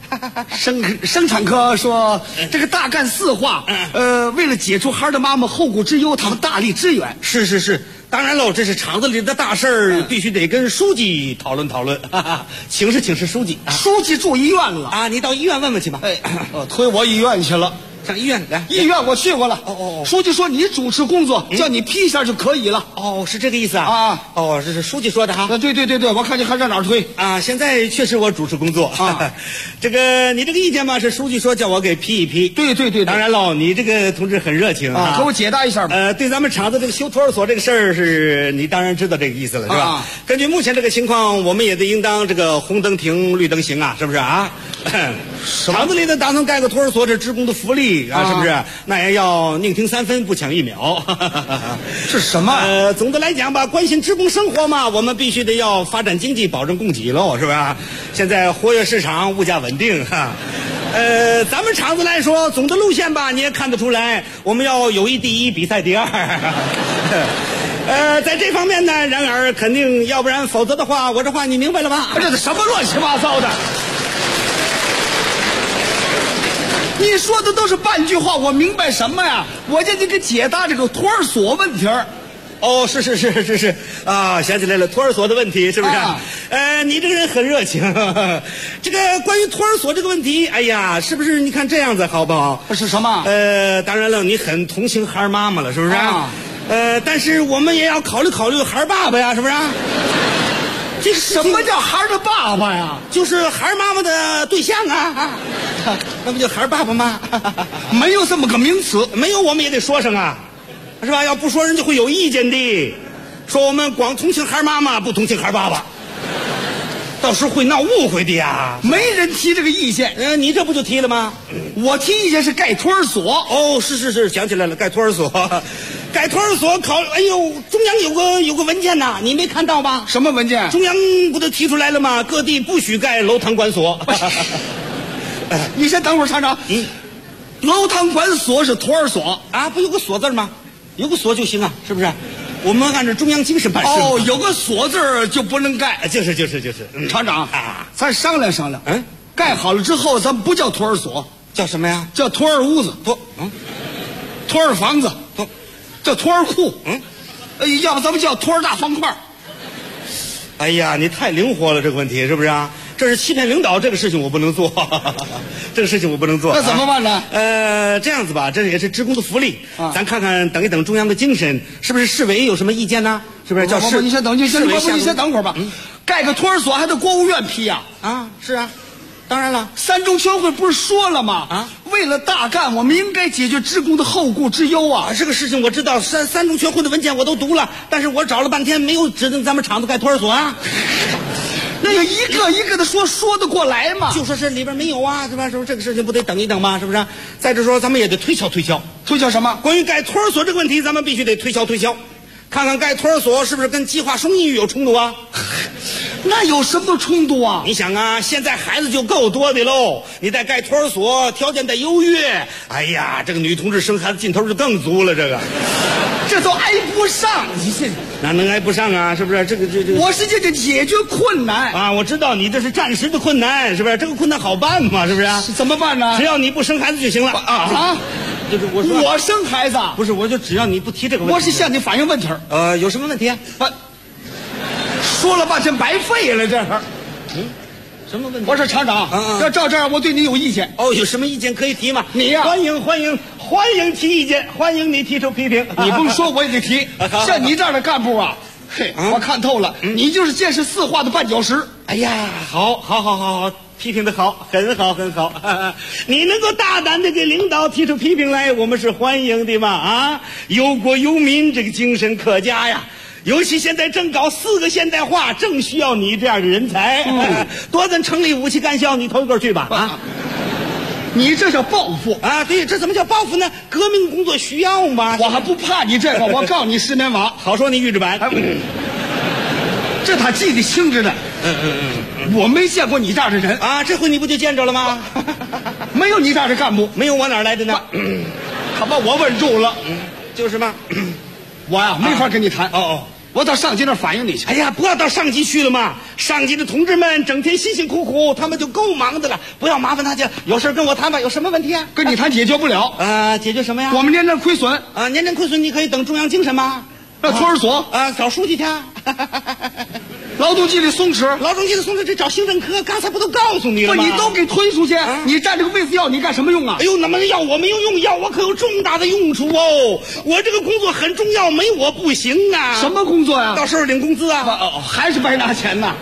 生产科说这个大干四化，为了解除孩儿的妈妈后顾之忧，他们大力支援。
是，当然喽，这是厂子里的大事儿，必须得跟书记讨论讨论。请示书记，
书记住医院了
啊，你到医院问问去吧。
推我医院去了。
上医院来，
医院我去过了。书记说你主持工作，叫你批一下就可以了。
是这个意思啊？这是书记说的哈。
对，我看你还在哪儿推
啊？现在确实我主持工作啊。这个你这个意见嘛，是书记说叫我给批一批。
对，
当然喽，你这个同志很热情啊，
给我解答一下吧。
对咱们厂子这个修托儿所这个事儿，是你当然知道这个意思了，是吧？根据目前这个情况，我们也得应当这个红灯停，绿灯行啊，是不是啊？厂子里的打算盖个托儿所，这职工的福利啊，是不是？那也要宁停3分，不抢1秒。
是什么？
总的来讲吧，关心职工生活嘛，我们必须得要发展经济，保证供给喽，是吧？现在活跃市场，物价稳定哈。咱们厂子来说，总的路线吧，你也看得出来，我们要友谊第一，比赛第二。在这方面呢，然而肯定，要不然否则的话，我这话你明白了吧？
这是什么乱七八糟的？你说的都是半句话，我明白什么呀？我叫你给解答这个托儿所问题儿。
是啊，想起来了，托儿所的问题是不是？你这个人很热情。这个关于托儿所这个问题，哎呀，是不是？你看这样子好不好？
是什么？
当然了，你很同情孩儿妈妈了，是不是？但是我们也要考虑考虑孩儿爸爸呀，是不是？
这什么叫孩儿的爸爸呀？
就是孩儿妈妈的对象啊，那不就孩儿爸爸吗？
没有这么个名词，
没有我们也得说声啊，是吧？要不说人就会有意见的，说我们光同情孩儿妈妈，不同情孩儿爸爸，到时候会闹误会的呀。
没人提这个意见，
你这不就提了吗？
我提意见是盖托儿所。
是，想起来了，盖托儿所。盖托儿所哎呦，中央有个文件呐，你没看到吧？
什么文件？
中央不都提出来了吗？各地不许盖楼堂馆所。
你先等会儿，厂长。楼堂馆所是托儿所
啊，不有个所字吗？有个所就行啊，是不是？我们按照中央精神办事。
有个所字就不能盖。
就是。
厂长咱商量商量。盖好了之后，咱们不叫托儿所，
叫什么呀？
叫托儿屋子。托儿房子。叫托儿库，要不咱们叫托儿大方块。
哎呀，你太灵活了，这个问题是不是啊？这是欺骗领导，这个事情我不能做，这个事情我不能做。
那怎么办呢？
这样子吧，这也是职工的福利，咱看看等一等中央的精神，是不是市委有什么意见呢？是不是？
你先等会儿吧。盖个托儿所还得国务院批呀？
是啊。当然了
，3中全会不是说了吗？为了大干，我们应该解决职工的后顾之忧啊！
这个事情我知道，三中全会的文件我都读了，但是我找了半天没有指定咱们厂子盖托儿所啊。
那个一个一个的说得过来吗？
就说是里边没有啊，是吧？是不是这个事情不得等一等吗？是不是？再者说，咱们也得推销
什么？
关于盖托儿所这个问题，咱们必须得推销，看看盖托儿所是不是跟计划生育有冲突啊？
那有什么冲突啊？
你想啊，现在孩子就够多的喽，你再盖托儿所，条件得优越，哎呀，这个女同志生孩子劲头就更足了，
这都挨不上，你这
哪能挨不上啊？是不是？这个，
我是这个解决困难
啊！我知道你这是暂时的困难，是不是？这个困难好办嘛，是不是？
怎么办呢？
只要你不生孩子就行了啊！就是我说
我生孩子
不是，我就只要你不提这个问题，
我是向你反映问题。
有什么问题？
说了半天白费了，这是。
什么问题？
我说厂长，要照这样，我对你有意见。
有什么意见可以提吗？
你呀，
欢迎提意见，欢迎你提出批评。
你不说我也得提。像你这样的干部啊，我看透了，你就是建设4化的绊脚石。
哎呀，好，批评的好，很好。你能够大胆的给领导提出批评来，我们是欢迎的嘛。忧国忧民这个精神可嘉呀。尤其现在正搞4个现代化，正需要你这样的人才。多咱城里武器干校，你头一个去吧。
你这叫报复
啊！对，这怎么叫报复呢？革命工作需要嘛。
我还不怕你这个，我告你10年网。
好说你预制板。
这他记得清着呢。我没见过你这样的人
啊！这回你不就见着了吗？
没有你这样的干部，
没有我哪来的呢？
他把我稳住了。
就是嘛。
我呀，没法跟你谈。
我到上级那儿反映你去。哎呀，不要到上级去了嘛！上级的同志们整天辛辛苦苦，他们就够忙的了，不要麻烦大家。有事跟我谈吧，有什么问题啊？
跟你谈解决不了。
解决什么呀？
我们年年亏损
啊，年年亏损，你可以等中央精神吗？
到托儿所
找书记去。
劳动纪律松弛，
这找行政科，刚才不都告诉你了吗？
不，你都给推出去，你占这个位子要你干什么用啊？
哎呦，那么要我没有用，要我可有重大的用处哦！我这个工作很重要，没我不行啊！
什么工作呀？
到时候领工资啊！
还是白拿钱呐！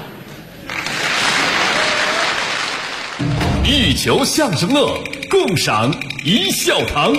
一球相声乐，共赏一笑堂。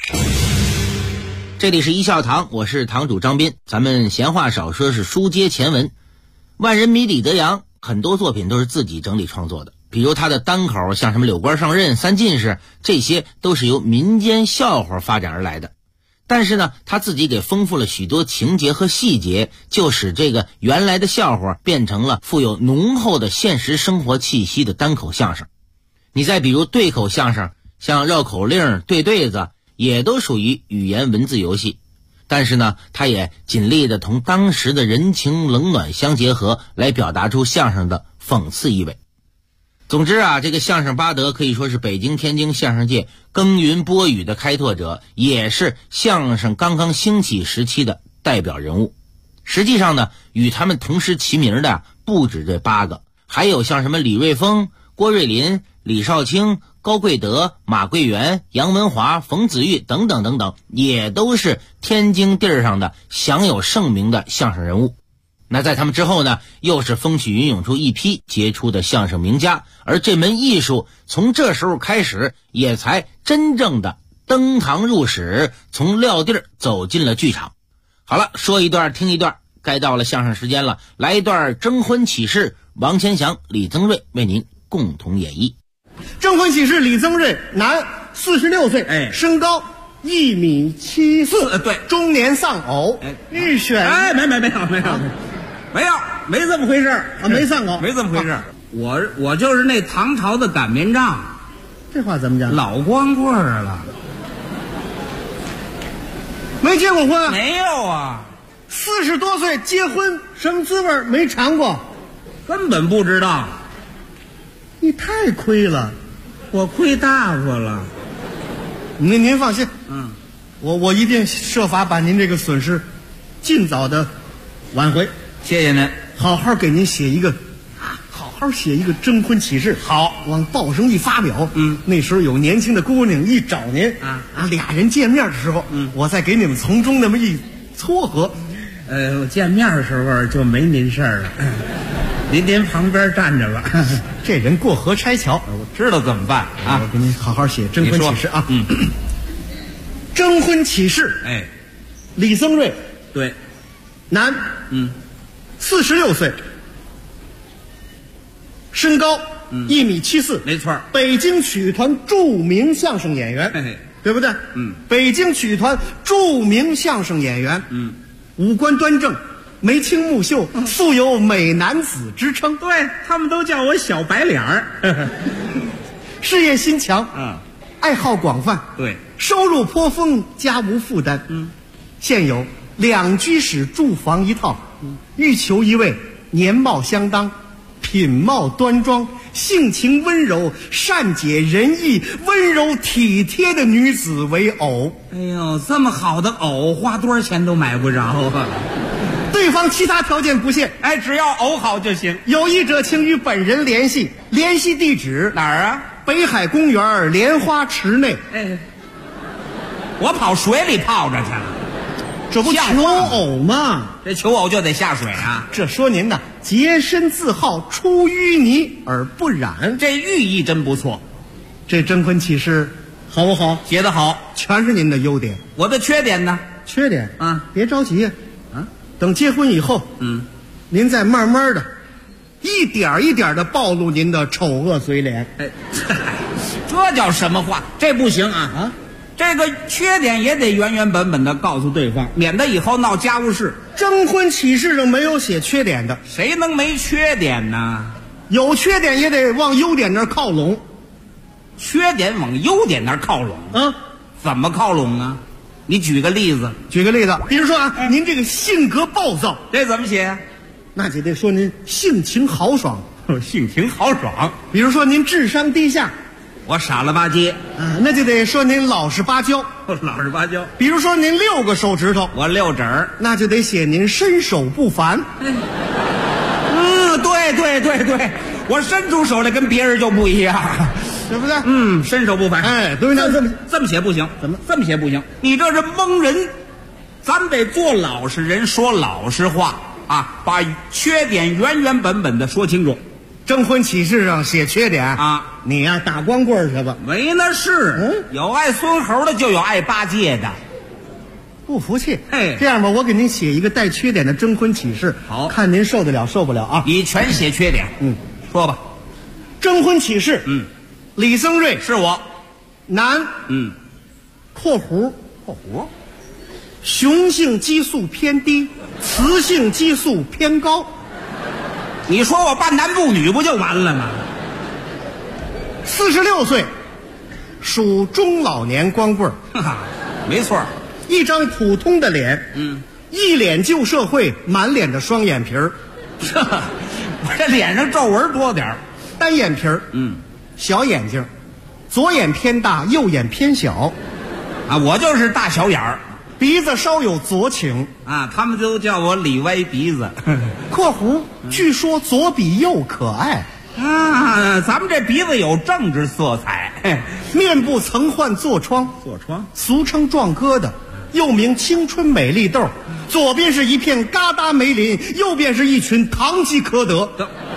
这里是一笑堂，我是堂主张斌。咱们闲话少说，是书接前文。万人迷李德阳很多作品都是自己整理创作的，比如他的单口，像什么柳官上任、三进士，这些都是由民间笑话发展而来的。但是呢，他自己给丰富了许多情节和细节，就使这个原来的笑话变成了富有浓厚的现实生活气息的单口相声。你再比如对口相声，像绕口令、对对子，也都属于语言文字游戏。但是呢，他也尽力的同当时的人情冷暖相结合，来表达出相声的讽刺意味。总之啊，这个相声八德可以说是北京天津相声界耕耘播语的开拓者，也是相声刚刚兴起时期的代表人物。实际上呢，与他们同时齐名的不止这8个，还有像什么李瑞峰、郭瑞林、李少卿、高贵德、马桂元、杨文华、冯子玉等等等等，也都是天津地儿上的享有盛名的相声人物。那在他们之后呢，又是风起云涌出一批杰出的相声名家，而这门艺术从这时候开始也才真正的登堂入室，从撂地儿走进了剧场。好了，说一段听一段，该到了相声时间了，来一段征婚启事，王千祥、李增瑞为您共同演绎。
征婚启事，李增瑞，男，46岁，身高1.74米，
对，
中年丧偶，预选。
没这么回事
啊，没丧偶，
没这么回事。我就是那唐朝的擀面杖，
这话怎么讲？
老光棍了，
没结过婚？
没有啊
，40多岁结婚什么滋味没尝过，
根本不知道。
你太亏了，
我亏大发了。
您放心，我一定设法把您这个损失尽早的挽回。
谢谢您，
好好给您写一个征婚启事，
好，
往报上一发表。那时候有年轻的姑娘一找您，俩人见面的时候，我再给你们从中那么一撮合。
我见面的时候就没您事儿了，您旁边站着吧。
这人过河拆桥，
我知道怎么办啊！
我给您好好写征婚启事啊。征婚启事，李增瑞，
对，
男，46岁，身高1.74米，
没错，
北京曲艺团著名相声演员，对不对？北京曲艺团著名相声演员，五官端正，眉清目秀，素有美男子之称。
对，他们都叫我小白脸儿。
事业心强，爱好广泛，
对，
收入颇丰，家无负担。现有2居室住房1套，欲求一位年貌相当、品貌端庄、性情温柔、善解人意、温柔体贴的女子为偶。
哎呦，这么好的偶，花多少钱都买不着啊！
对方其他条件不限，
只要偶好就行。
有意者请与本人联系，联系地址
哪儿啊？
北海公园莲花池内。
我跑水里泡着去了，
这不求偶吗？
这求偶就得下水啊！
这说您呐，洁身自好，出淤泥而不染，
这寓意真不错。
这征婚启事好不好？
写得好，
全是您的优点。
我的缺点呢？
缺点别着急等结婚以后，您再慢慢的一点一点的暴露您的丑恶嘴脸。
这叫什么话？这不行啊！这个缺点也得原原本本的告诉对方，免得以后闹家务事。
征婚启事上没有写缺点的，
谁能没缺点呢？
有缺点也得往优点那儿靠拢。
缺点往优点那儿靠拢怎么靠拢啊？
你举个例子。
举个例子，比如说啊，您这个性格暴躁，
这怎么写呀？
那就得说您性情豪爽。
性情豪爽。
比如说您智商低下，
我傻了吧唧
啊，那就得说您老实巴交。
老实巴交。
比如说您6个手指头，
我6指，
那就得写您身手不凡。
对，我伸出手来跟别人就不一样，
对不对？
身手不凡。
哎，对，那
这么写不行。怎么这么写不行？你这是蒙人，咱得做老实人，说老实话啊，把缺点原本的说清楚。
征婚启事上写缺点
啊，
你呀打光棍去吧。
没那事，有爱孙猴的就有爱八戒的。
不服气，这样吧，我给您写一个带缺点的征婚启事，
好，
看您受得了受不了啊？
你全写缺点，说吧。
征婚启事，李增瑞
是我，
男，括弧，雄性激素偏低，雌性激素偏高。
你说我半男不女不就完了吗
？46岁，属中老年光棍
没错，
一张普通的脸，一脸旧社会，满脸的双眼皮儿。
我这脸上皱纹多点儿，
单眼皮儿，小眼睛，左眼偏大，右眼偏小，
啊，我就是大小眼儿，
鼻子稍有左倾
啊，他们都叫我李歪鼻子。
括弧，据说左比右可爱
啊，咱们这鼻子有政治色彩，
面部曾患痤疮，俗称壮疙瘩，又名青春美丽痘，左边是一片疙瘩梅林，右边是一群堂吉诃德。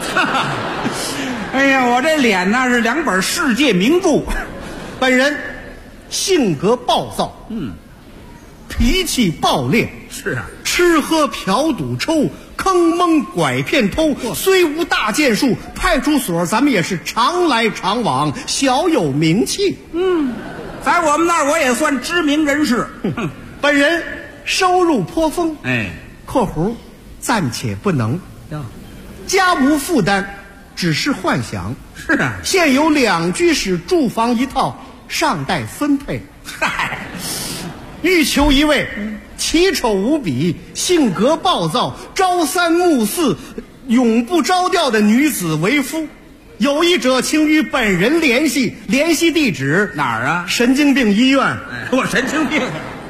哎呀，我这脸那是2本世界名著。
本人性格暴躁，脾气暴烈，
是啊，
吃喝嫖赌抽，坑蒙拐骗偷，虽无大建树，派出所咱们也是常来常往，小有名气。
在我们那儿我也算知名人士。
本人收入颇丰，括弧暂且不能，家无负担，只是幻想。
是啊，
现有2居室住房1套，尚待分配。欲求一位奇丑无比，性格暴躁，朝三暮四，永不着调的女子为夫。有意者请与本人联系，联系地址
哪儿啊？
神经病医院。
我神经病。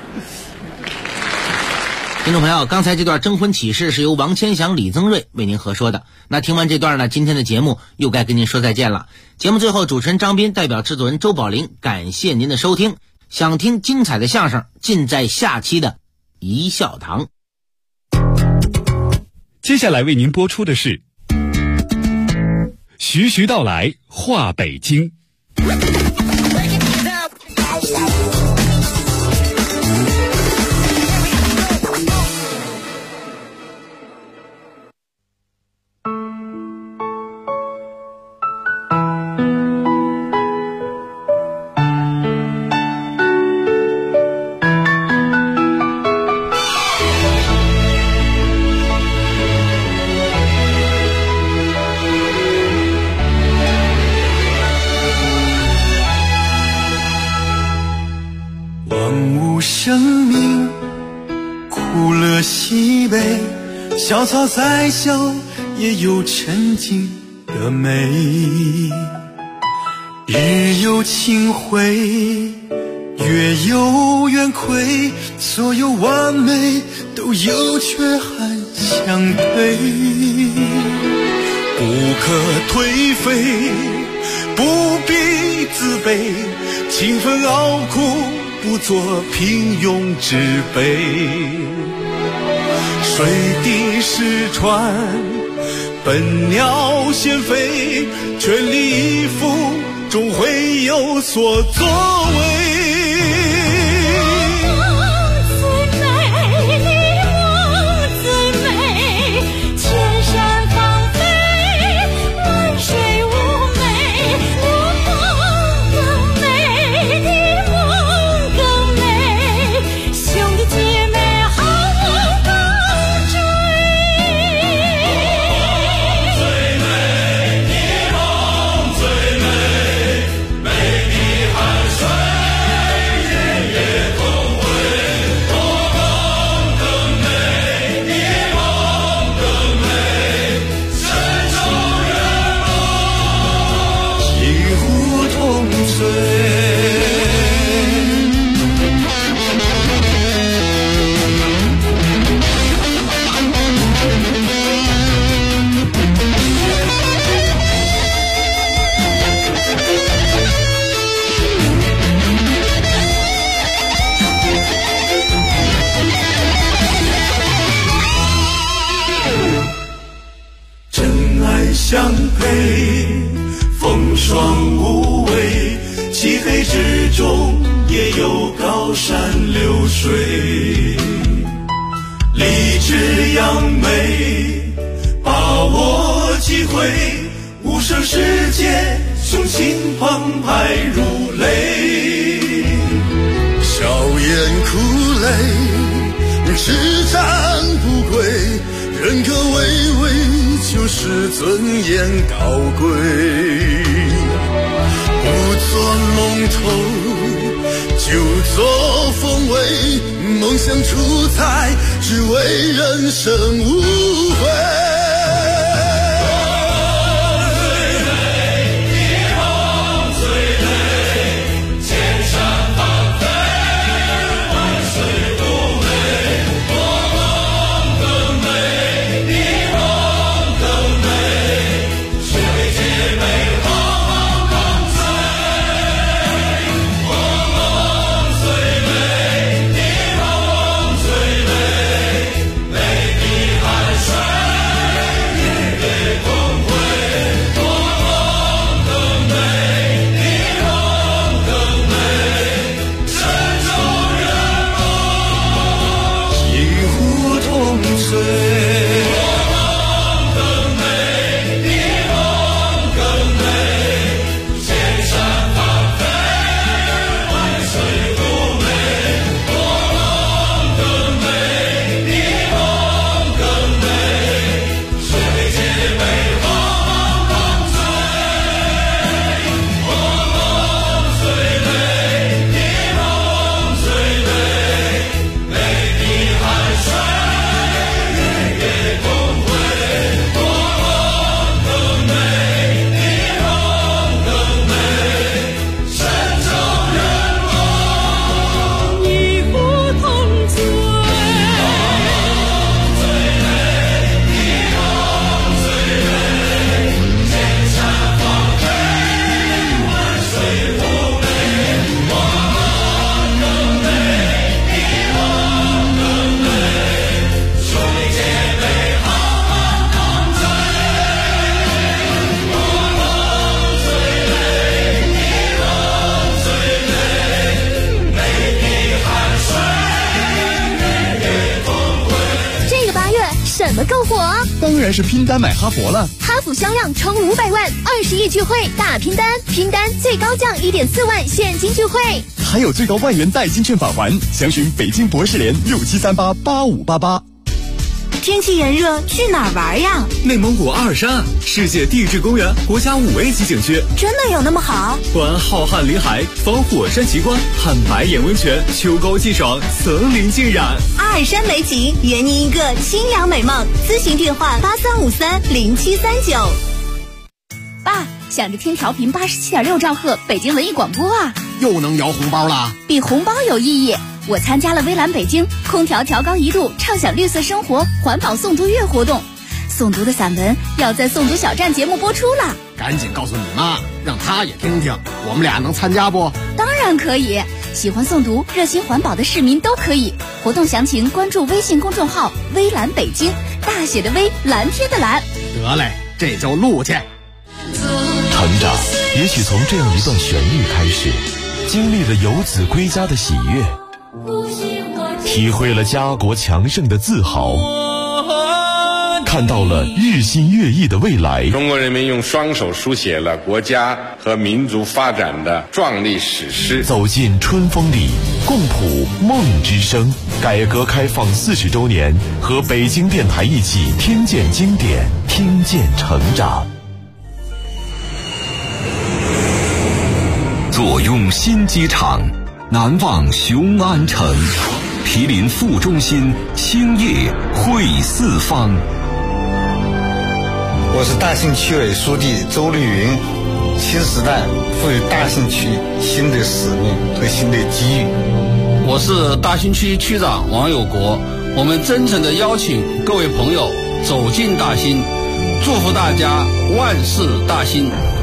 听众朋友，刚才这段征婚启事是由王千祥、李增瑞为您合说的。那听完这段呢，今天的节目又该跟您说再见了。节目最后，主持人张斌代表制作人周宝林感谢您的收听。想听精彩的相声，尽在下期的一笑堂。
接下来为您播出的是徐徐道来话北京。
生命苦乐喜悲，小草再小也有沉静的美。日有清辉，月有圆亏，所有完美都有缺憾相对。不可颓废，不必自卑，勤奋熬苦，不做平庸之辈。水滴石穿，笨鸟先飞，全力以赴，终会有所作为。 这样美，把握机会，无声世界，雄心澎湃如雷。
笑颜苦泪，只战不归，人格巍巍，就是尊严高贵。不做龙头，就做凤尾，梦想出彩，只为人生无悔。
怎么够火？
当然是拼单买哈佛了。
哈弗销量冲500万，20亿聚会大拼单，拼单最高降1.4万现金聚会，
还有最高1万元代金券返还。详询北京博士联67388588。
天气炎热，去哪儿玩呀？
内蒙古阿尔山，世界地质公园国家5A 级景区，
真的有那么好？
观浩瀚林海，访火山奇观，看白眼温泉，秋高气爽，森林浸染。
阿尔山美景，圆您一个清凉美梦。咨询电话83530739。爸，想着听调频87.6兆赫北京文艺广播啊，
又能摇红包了？
比红包有意义。我参加了微蓝北京空调调高1度，畅享绿色生活环保诵读月活动。诵读的散文要在诵读小站节目播出了，
赶紧告诉你妈，让她也听听。我们俩能参加不？
当然可以，喜欢诵读、热心环保的市民都可以。活动详情关注微信公众号“微蓝北京”，大写的微，蓝天的蓝。
得嘞，这就录去。
成长也许从这样一段旋律开始，经历了游子归家的喜悦，体会了家国强盛的自豪，看到了日新月异的未来。
中国人民用双手书写了国家和民族发展的壮丽史诗。
走进春风里，共谱梦之声。改革开放40周年，和北京电台一起听见经典，听见成长。
坐拥新机场，难忘雄安城。毗邻副中心，兴业汇四方。
我是大兴区委书记周绿云。新时代赋予大兴区新的使命和新的机遇。
我是大兴区区长王有国。我们真诚地邀请各位朋友走进大兴，祝福大家万事大兴。